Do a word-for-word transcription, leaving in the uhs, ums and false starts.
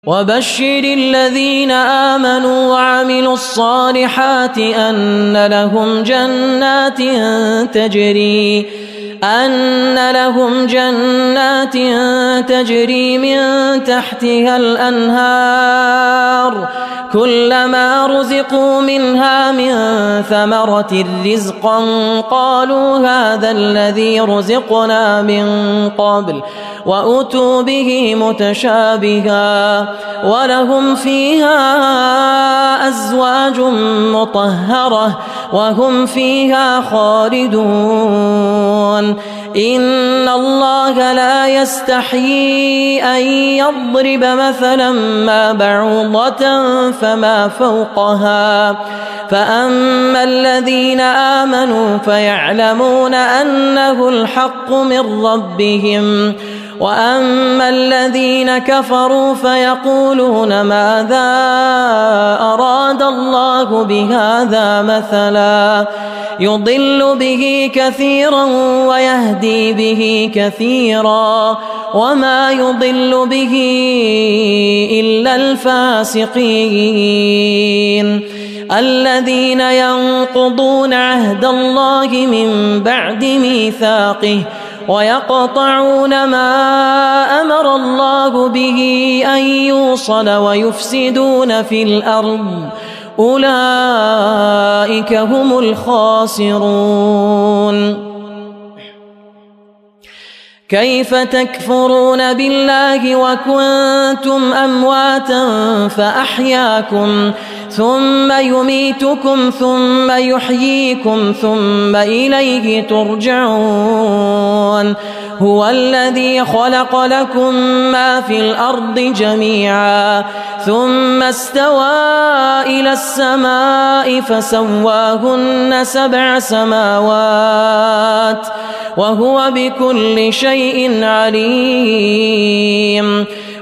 وبشر الذين آمنوا وعملوا الصالحات أن لهم جنات تجري أن لهم جنات تجري من تحتها الأنهار كلما رزقوا منها من ثمرة رزقا قالوا هذا الذي رزقنا من قبل وأتوا به متشابها ولهم فيها أزواج مطهرة وهم فيها خالدون إن الله لا يستحيي أن يضرب مثلا ما بعوضة فما فوقها فأما الذين آمنوا فيعلمون أنه الحق من ربهم وأما الذين كفروا فيقولون ماذا أراد الله بهذا مثلا يضل به كثيرا ويهدي به كثيرا وما يضل به إلا الفاسقين الذين ينقضون عهد الله من بعد ميثاقه ويقطعون ما أمر الله به أن يوصل ويفسدون في الأرض أولئك هم الخاسرون كيف تكفرون بالله وكنتم أمواتا فأحياكم ثم يميتكم ثم يحييكم ثم إليه ترجعون هو الذي خلق لكم ما في الأرض جميعا ثم استوى إلى السماء فسواهن سبع سماوات وهو بكل شيء عليم